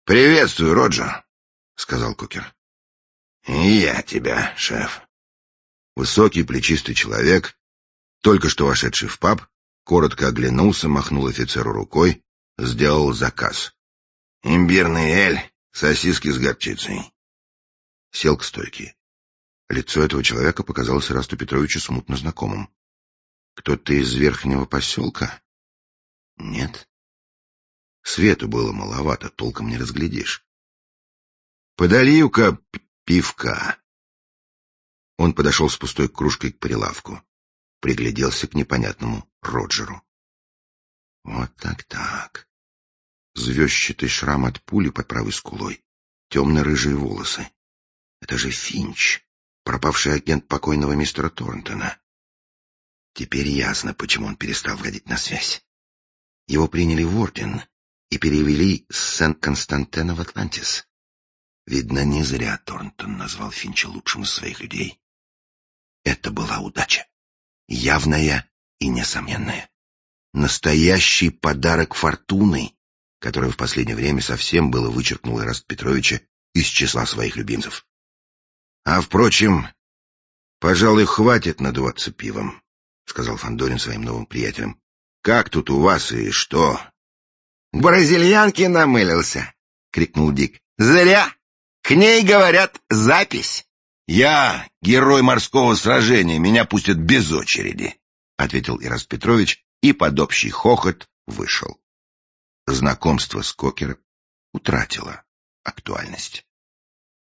«Приветствую, Роджер», — сказал Кокер. «И я тебя, шеф». Высокий, плечистый человек, только что вошедший в паб, коротко оглянулся, махнул офицеру рукой, сделал заказ. «Имбирный эль, сосиски с горчицей». Сел к стойке. Лицо этого человека показалось Ирасту Петровичу смутно знакомым. Кто-то из верхнего поселка? Нет. Свету было маловато, толком не разглядишь. «Подолью-ка пивка». Он подошел с пустой кружкой к прилавку. Пригляделся к непонятному Роджеру. Вот так-так. Звездчатый шрам от пули под правой скулой. Темно-рыжие волосы. Это же Финч, пропавший агент покойного мистера Торнтона. Теперь ясно, почему он перестал входить на связь. Его приняли в орден и перевели с Сент-Константена в Атлантис. Видно, не зря Торнтон назвал Финча лучшим из своих людей. Это была удача. Явная и несомненная. Настоящий подарок фортуны, который в последнее время совсем было вычеркнул Ираста Петровича из числа своих любимцев. А, впрочем, пожалуй, хватит надуваться пивом, — сказал Фандорин своим новым приятелям. — Как тут у вас и что? — К бразильянке намылился, — крикнул Дик. — Зря! К ней, говорят, запись. — Я герой морского сражения, меня пустят без очереди, — ответил Ираст Петрович и под общий хохот вышел. Знакомство с Кокером утратило актуальность.